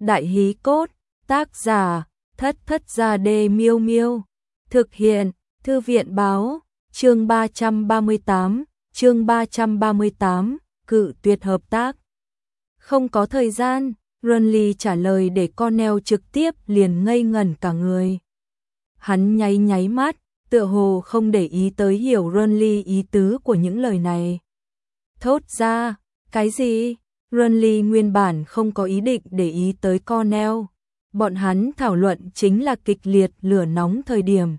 Đại hí cốt, tác giả, Thất Thất Gia Đê Miêu Miêu. Thực hiện, Thư viện báo, chương 338, cự tuyệt hợp tác. Không có thời gian, Renly trả lời để Cornell trực tiếp liền ngây ngẩn cả người. Hắn nháy nháy mắt, tựa hồ không để ý tới hiểu Renly ý tứ của những lời này. Thốt ra, cái gì? Renly nguyên bản không có ý định để ý tới Cornell. Bọn hắn thảo luận chính là kịch liệt lửa nóng thời điểm.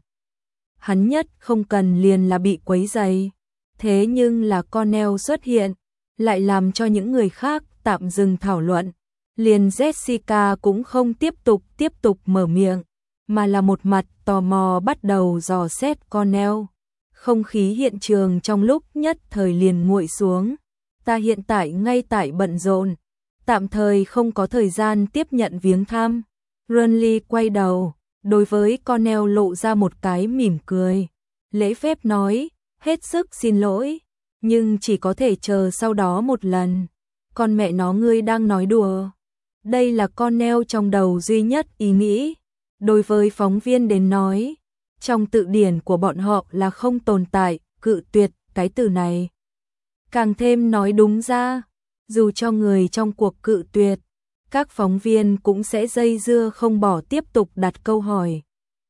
Hắn nhất không cần liền là bị quấy rầy. Thế nhưng là Cornell xuất hiện, lại làm cho những người khác tạm dừng thảo luận. Liền Jessica cũng không tiếp tục mở miệng, mà là một mặt tò mò bắt đầu dò xét Cornell. Không khí hiện trường trong lúc nhất thời liền nguội xuống. Ta hiện tại ngay tại bận rộn, tạm thời không có thời gian tiếp nhận viếng thăm. Renly quay đầu, đối với Cornell lộ ra một cái mỉm cười. Lễ phép nói, hết sức xin lỗi, nhưng chỉ có thể chờ sau đó một lần. Con mẹ nó, ngươi đang nói đùa. Đây là Cornell trong đầu duy nhất ý nghĩ. Đối với phóng viên đến nói, trong tự điển của bọn họ là không tồn tại cự tuyệt cái từ này. Càng thêm nói đúng ra, dù cho người trong cuộc cự tuyệt, các phóng viên cũng sẽ dây dưa không bỏ tiếp tục đặt câu hỏi.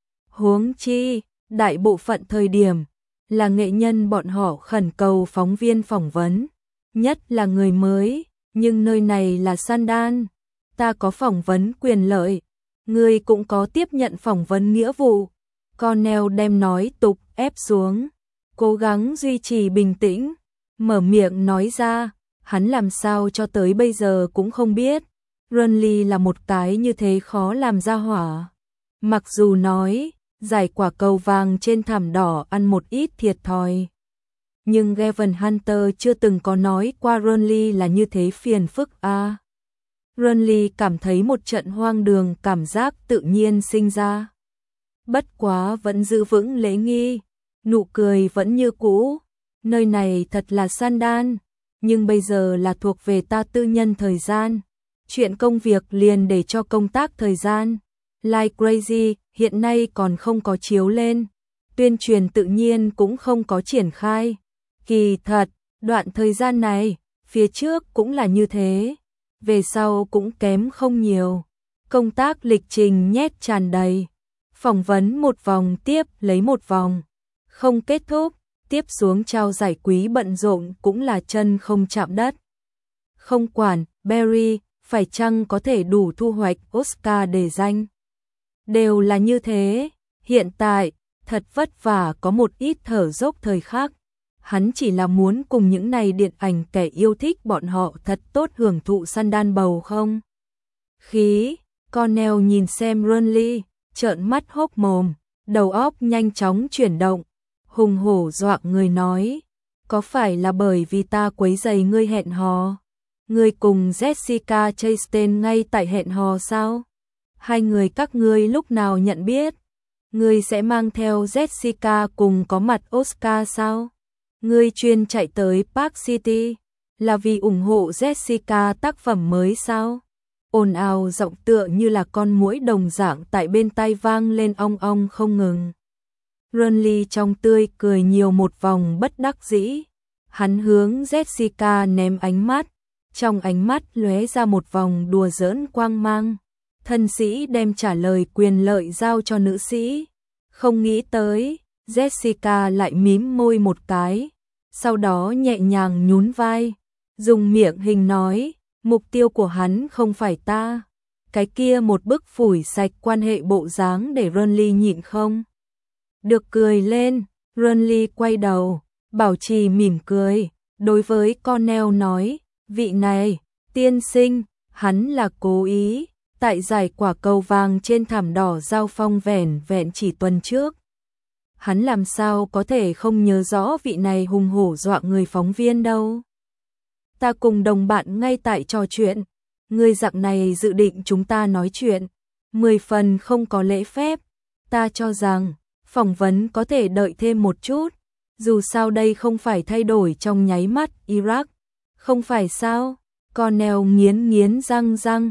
Huống chi, đại bộ phận thời điểm, là nghệ nhân bọn họ khẩn cầu phóng viên phỏng vấn, nhất là người mới, nhưng nơi này là Sundance, ta có phỏng vấn quyền lợi, người cũng có tiếp nhận phỏng vấn nghĩa vụ. Cornell đem nói tục ép xuống, cố gắng duy trì bình tĩnh, mở miệng nói ra, hắn làm sao cho tới bây giờ cũng không biết. Renly là một cái như thế khó làm ra hỏa. Mặc dù nói, giải quả cầu vàng trên thảm đỏ ăn một ít thiệt thòi. Nhưng Gavin Hunter chưa từng có nói qua Renly là như thế phiền phức a. Renly cảm thấy một trận hoang đường cảm giác tự nhiên sinh ra. Bất quá vẫn giữ vững lễ nghi, nụ cười vẫn như cũ. Nơi này thật là Sundance, nhưng bây giờ là thuộc về ta tư nhân thời gian. Chuyện công việc liền để cho công tác thời gian. Like Crazy hiện nay còn không có chiếu lên, tuyên truyền tự nhiên cũng không có triển khai. Kỳ thật, đoạn thời gian này, phía trước cũng là như thế, về sau cũng kém không nhiều. Công tác lịch trình nhét tràn đầy, phỏng vấn một vòng tiếp lấy một vòng, không kết thúc, tiếp xuống trao giải quý bận rộn cũng là chân không chạm đất. Không quản, Barry, phải chăng có thể đủ thu hoạch Oscar để danh. Đều là như thế, hiện tại, thật vất vả có một ít thở dốc thời khắc. Hắn chỉ là muốn cùng những này điện ảnh kẻ yêu thích bọn họ thật tốt hưởng thụ Sundance bầu không. Khí, Cornell nhìn xem Renly, trợn mắt hốc mồm, đầu óc nhanh chóng chuyển động, hùng hổ dọa người nói, có phải là bởi vì ta quấy rầy ngươi hẹn hò? Ngươi cùng Jessica Chastain ngay tại hẹn hò sao? Hai người các ngươi lúc nào nhận biết? Ngươi sẽ mang theo Jessica cùng có mặt Oscar sao? Ngươi chuyên chạy tới Park City là vì ủng hộ Jessica tác phẩm mới sao? Ồn ào giọng tựa như là con muỗi đồng dạng tại bên tai vang lên ong ong không ngừng. Renly trong tươi cười nhiều một vòng bất đắc dĩ. Hắn hướng Jessica ném ánh mắt, trong ánh mắt lóe ra một vòng đùa giỡn quang mang. Thân sĩ đem trả lời quyền lợi giao cho nữ sĩ. Không nghĩ tới, Jessica lại mím môi một cái, sau đó nhẹ nhàng nhún vai, dùng miệng hình nói, mục tiêu của hắn không phải ta. Cái kia một bức phủi sạch quan hệ bộ dáng để Renly nhịn không được cười lên. Renly quay đầu, bảo trì mỉm cười, đối với Cornell nói, vị này, tiên sinh, hắn là cố ý, tại giải quả cầu vàng trên thảm đỏ giao phong vẻn vẹn chỉ tuần trước. Hắn làm sao có thể không nhớ rõ vị này hùng hổ dọa người phóng viên đâu. Ta cùng đồng bạn ngay tại trò chuyện, người dạng này dự định chúng ta nói chuyện, 10 phần không có lễ phép. Ta cho rằng, phỏng vấn có thể đợi thêm một chút, dù sao đây không phải thay đổi trong nháy mắt Iraq. Không phải sao? Cornell nghiến răng,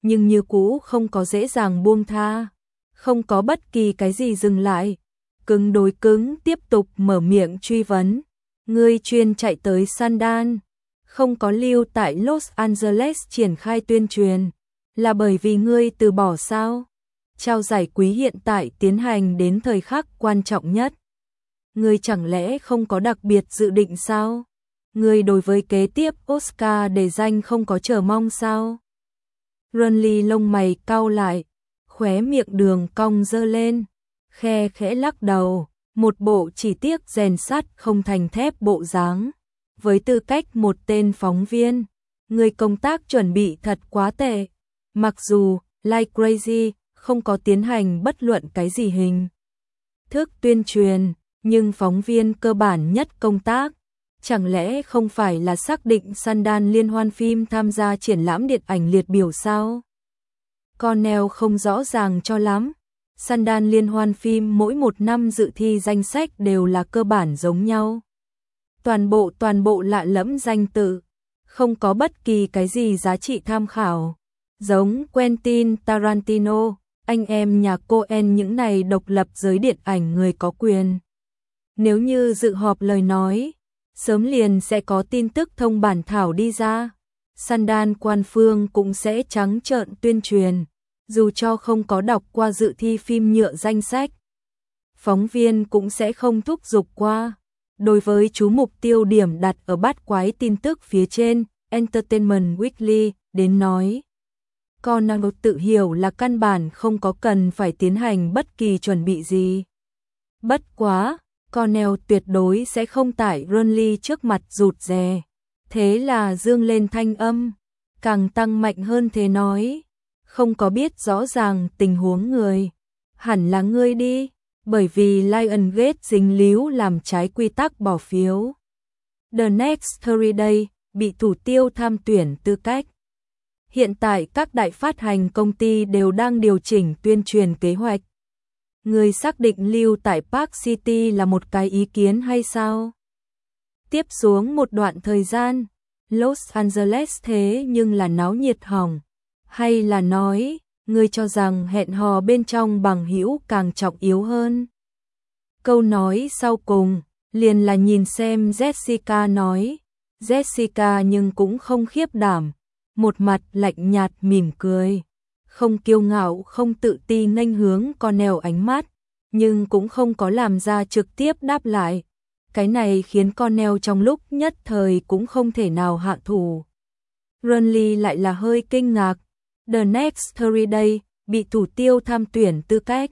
nhưng như cũ không có dễ dàng buông tha, không có bất kỳ cái gì dừng lại. Cứng đối cứng tiếp tục mở miệng truy vấn. Ngươi chuyên chạy tới Sandan, không có lưu tại Los Angeles triển khai tuyên truyền, là bởi vì ngươi từ bỏ sao? Trao giải quý hiện tại tiến hành đến thời khắc quan trọng nhất. Ngươi chẳng lẽ không có đặc biệt dự định sao? Ngươi đối với kế tiếp Oscar đề danh không có chờ mong sao? Runley lông mày cau lại, khóe miệng đường cong dơ lên, khe khẽ lắc đầu, một bộ chỉ tiếc rèn sắt không thành thép bộ dáng. Với tư cách một tên phóng viên, người công tác chuẩn bị thật quá tệ. Mặc dù Like Crazy không có tiến hành bất luận cái gì hình thức tuyên truyền, nhưng phóng viên cơ bản nhất công tác, chẳng lẽ không phải là xác định Sundance liên hoan phim tham gia triển lãm điện ảnh liệt biểu sao? Cornell không rõ ràng cho lắm. Sundance liên hoan phim mỗi một năm dự thi danh sách đều là cơ bản giống nhau. Toàn bộ lạ lẫm danh tự, không có bất kỳ cái gì giá trị tham khảo. Giống Quentin Tarantino, anh em nhà Coen những này độc lập giới điện ảnh người có quyền. Nếu như dự họp lời nói, sớm liền sẽ có tin tức thông bản thảo đi ra. Sundance quan phương cũng sẽ trắng trợn tuyên truyền, dù cho không có đọc qua dự thi phim nhựa danh sách. Phóng viên cũng sẽ không thúc giục qua. Đối với chú mục tiêu điểm đặt ở bát quái tin tức phía trên, Entertainment Weekly đến nói. Cornell tự hiểu là căn bản không có cần phải tiến hành bất kỳ chuẩn bị gì. Bất quá, Cornell tuyệt đối sẽ không tại Runley trước mặt rụt rè. Thế là dương lên thanh âm, càng tăng mạnh hơn thế nói. Không có biết rõ ràng tình huống người. Hẳn là ngươi đi, bởi vì Lionsgate dính líu làm trái quy tắc bỏ phiếu. The Next 30 Days bị thủ tiêu tham tuyển tư cách. Hiện tại các đại phát hành công ty đều đang điều chỉnh tuyên truyền kế hoạch. Người xác định lưu tại Park City là một cái ý kiến hay sao? Tiếp xuống một đoạn thời gian, Los Angeles thế nhưng là náo nhiệt hỏng. Hay là nói, người cho rằng hẹn hò bên trong bằng hữu càng trọng yếu hơn? Câu nói sau cùng, liền là nhìn xem Jessica nói. Jessica nhưng cũng không khiếp đảm, một mặt lạnh nhạt mỉm cười, không kiêu ngạo không tự ti nghênh hướng Cornell ánh mắt, nhưng cũng không có làm ra trực tiếp đáp lại. Cái này khiến Cornell trong lúc nhất thời cũng không thể nào hạ thủ. Runley lại là hơi kinh ngạc. The Next 30 Days bị thủ tiêu tham tuyển tư cách.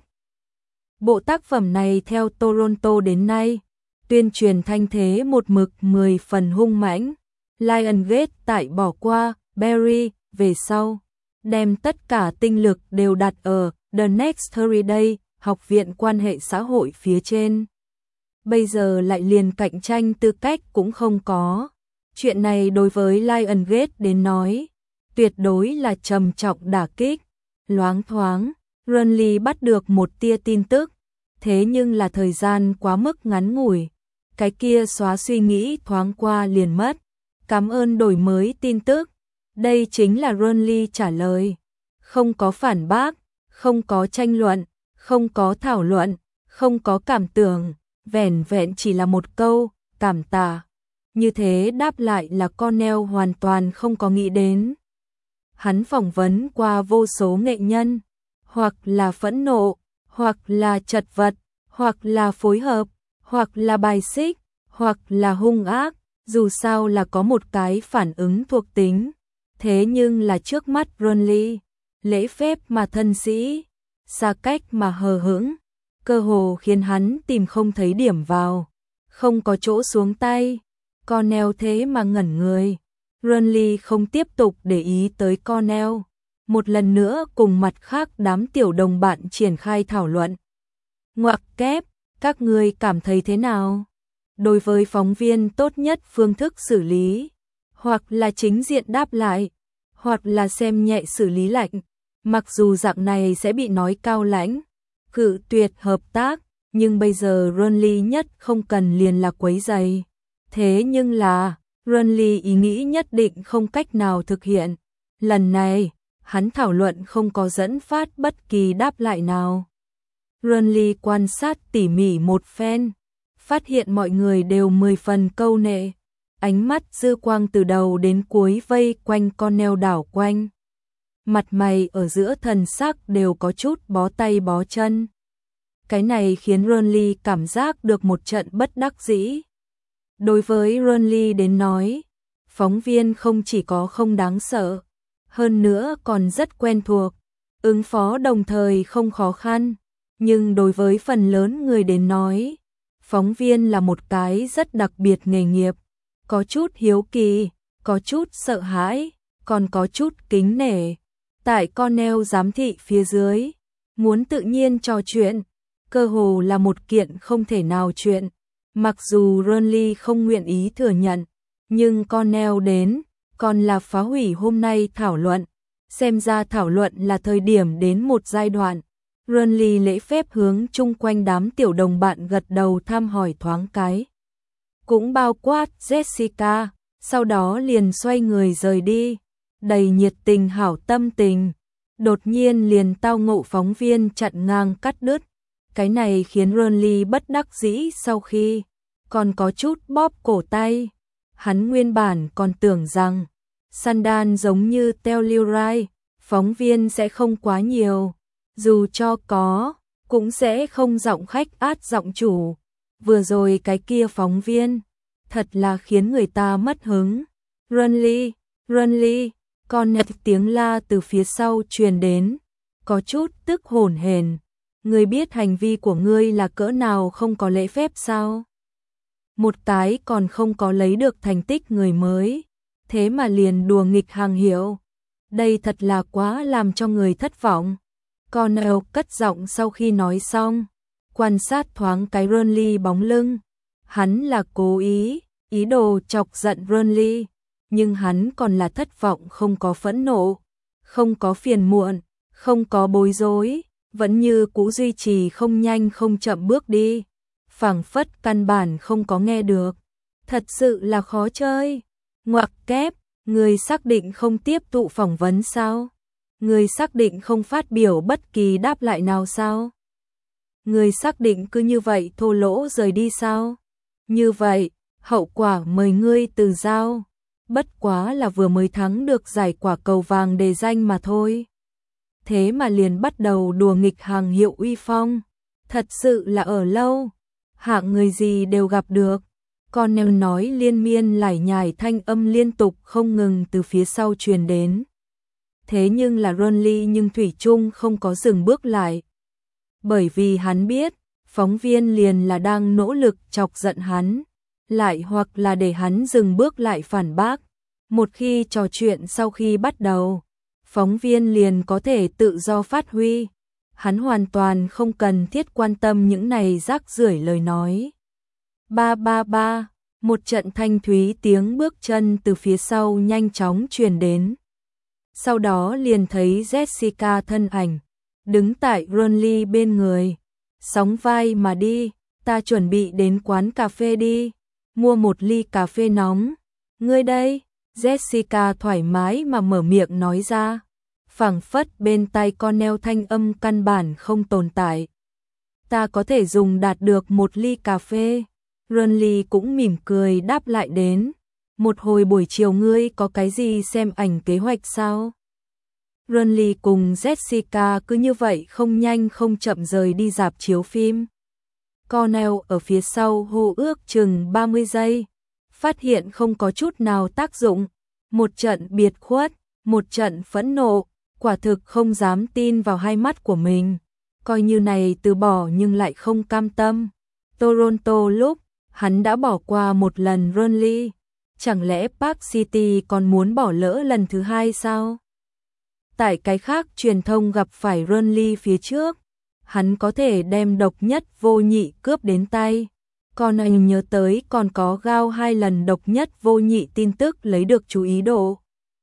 Bộ tác phẩm này theo Toronto đến nay, tuyên truyền thanh thế một mực 10 phần hung mãnh. Lionsgate tại bỏ qua Barry về sau, đem tất cả tinh lực đều đặt ở The Next 30 Days, học viện quan hệ xã hội phía trên. Bây giờ lại liền cạnh tranh tư cách cũng không có. Chuyện này đối với Lionsgate đến nói, tuyệt đối là trầm trọng đả kích. Loáng thoáng, Runley bắt được một tia tin tức, thế nhưng là thời gian quá mức ngắn ngủi. Cái kia xóa suy nghĩ thoáng qua liền mất. Cảm ơn đổi mới tin tức. Đây chính là Runley trả lời. Không có phản bác, không có tranh luận, không có thảo luận, không có cảm tưởng, vẻn vẹn chỉ là một câu, cảm tạ. Như thế đáp lại là Cornell hoàn toàn không có nghĩ đến. Hắn phỏng vấn qua vô số nghệ nhân, hoặc là phẫn nộ, hoặc là chật vật, hoặc là phối hợp, hoặc là bài xích, hoặc là hung ác, dù sao là có một cái phản ứng thuộc tính. Thế nhưng là trước mắt Runley, lễ phép mà thân sĩ, xa cách mà hờ hững, cơ hồ khiến hắn tìm không thấy điểm vào, không có chỗ xuống tay. Cornell thế mà ngẩn người. Runley không tiếp tục để ý tới Cornell, một lần nữa cùng mặt khác đám tiểu đồng bạn triển khai thảo luận. Ngoặc kép, các ngươi cảm thấy thế nào? Đối với phóng viên tốt nhất phương thức xử lý, hoặc là chính diện đáp lại, hoặc là xem nhẹ xử lý lạnh. Mặc dù dạng này sẽ bị nói cao lãnh, cự tuyệt hợp tác, nhưng bây giờ Runley nhất không cần liền là quấy rầy. Thế nhưng là, Runley ý nghĩ nhất định không cách nào thực hiện. Lần này, hắn thảo luận không có dẫn phát bất kỳ đáp lại nào. Renly quan sát tỉ mỉ một phen, phát hiện mọi người đều 10 phần câu nệ, ánh mắt dư quang từ đầu đến cuối vây quanh Cornell đảo quanh. Mặt mày ở giữa thần sắc đều có chút bó tay bó chân. Cái này khiến Renly cảm giác được một trận bất đắc dĩ. Đối với Renly đến nói, phóng viên không chỉ có không đáng sợ, hơn nữa còn rất quen thuộc, ứng phó đồng thời không khó khăn. Nhưng đối với phần lớn người đến nói, phóng viên là một cái rất đặc biệt nghề nghiệp, có chút hiếu kỳ, có chút sợ hãi, còn có chút kính nể. Tại Cornell giám thị phía dưới, muốn tự nhiên trò chuyện, cơ hồ là một kiện không thể nào chuyện. Mặc dù Renly không nguyện ý thừa nhận, nhưng Cornell đến, còn là phá hủy hôm nay thảo luận. Xem ra thảo luận là thời điểm đến một giai đoạn. Renly lễ phép hướng chung quanh đám tiểu đồng bạn gật đầu thăm hỏi thoáng cái. Cũng bao quát Jessica, sau đó liền xoay người rời đi, đầy nhiệt tình hảo tâm tình. Đột nhiên liền tao ngộ phóng viên chặn ngang cắt đứt. Cái này khiến Renly bất đắc dĩ, sau khi còn có chút bóp cổ tay. Hắn nguyên bản còn tưởng rằng Sandan giống như Telluride, phóng viên sẽ không quá nhiều, dù cho có, cũng sẽ không giọng khách át giọng chủ. Vừa rồi cái kia phóng viên, thật là khiến người ta mất hứng. Renly, con tiếng la từ phía sau truyền đến, có chút tức hổn hển. Ngươi biết hành vi của ngươi là cỡ nào không có lễ phép sao? Một cái còn không có lấy được thành tích người mới, thế mà liền đùa nghịch hàng hiệu. Đây thật là quá làm cho người thất vọng. Cornell cất giọng sau khi nói xong, quan sát thoáng cái Renly bóng lưng. Hắn là cố ý đồ chọc giận Renly, nhưng hắn còn là thất vọng, không có phẫn nộ, không có phiền muộn, không có bối rối, vẫn như cũ duy trì không nhanh không chậm bước đi, phảng phất căn bản không có nghe được. Thật sự là khó chơi. Ngoặc kép, người xác định không tiếp thụ phỏng vấn sao? Người xác định không phát biểu bất kỳ đáp lại nào sao? Người xác định cứ như vậy thô lỗ rời đi sao? Như vậy, hậu quả mời ngươi từ giao. Bất quá là vừa mới thắng được giải quả cầu vàng đề danh mà thôi. Thế mà liền bắt đầu đùa nghịch hàng hiệu uy phong. Thật sự là ở lâu. Hạng người gì đều gặp được. Cornell nói liên miên lải nhải, thanh âm liên tục không ngừng từ phía sau truyền đến. Thế nhưng là Renly nhưng thủy chung không có dừng bước lại. Bởi vì hắn biết, phóng viên liền là đang nỗ lực chọc giận hắn, lại hoặc là để hắn dừng bước lại phản bác. Một khi trò chuyện sau khi bắt đầu, phóng viên liền có thể tự do phát huy. Hắn hoàn toàn không cần thiết quan tâm những này rác rưởi lời nói. Ba ba ba, một trận thanh thúy tiếng bước chân từ phía sau nhanh chóng truyền đến. Sau đó liền thấy Jessica thân ảnh, đứng tại Renly bên người. Sóng vai mà đi, ta chuẩn bị đến quán cà phê đi, mua một ly cà phê nóng. Ngươi đây, Jessica thoải mái mà mở miệng nói ra. Phảng phất bên tai Cornell thanh âm căn bản không tồn tại. Ta có thể dùng đạt được một ly cà phê. Renly cũng mỉm cười đáp lại đến. Một hồi buổi chiều ngươi có cái gì xem ảnh kế hoạch sao? Renly cùng Jessica cứ như vậy không nhanh không chậm rời đi rạp chiếu phim. Cornell ở phía sau hô ước chừng 30 giây. Phát hiện không có chút nào tác dụng. Một trận biệt khuất, một trận phẫn nộ. Quả thực không dám tin vào hai mắt của mình. Coi như này từ bỏ nhưng lại không cam tâm. Toronto lúc, hắn đã bỏ qua một lần Renly. Chẳng lẽ Park City còn muốn bỏ lỡ lần thứ hai sao? Tại cái khác truyền thông gặp phải Renly phía trước, hắn có thể đem độc nhất vô nhị cướp đến tay. Còn anh nhớ tới còn có Gao 2 lần độc nhất vô nhị tin tức lấy được chú ý độ.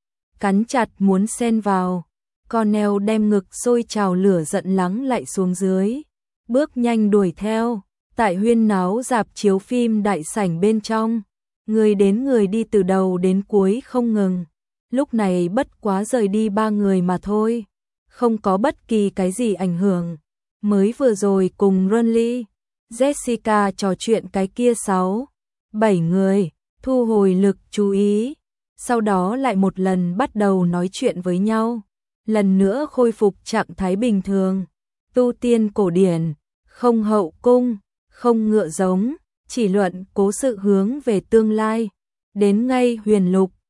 Cắn chặt muốn xen vào. Cornell đem ngực sôi trào lửa giận lắng lại xuống dưới. Bước nhanh đuổi theo. Tại huyên náo rạp chiếu phim đại sảnh bên trong. Người đến người đi từ đầu đến cuối không ngừng. lúc này bất quá rời đi 3 người mà thôi, không có bất kỳ cái gì ảnh hưởng. Mới vừa rồi cùng Ronly, Jessica trò chuyện cái kia 6, 7 người, thu hồi lực chú ý, sau đó lại một lần bắt đầu nói chuyện với nhau, lần nữa khôi phục trạng thái bình thường, tu tiên cổ điển, không hậu cung, không ngựa giống, chỉ luận cố sự hướng về tương lai, đến ngay huyền lục,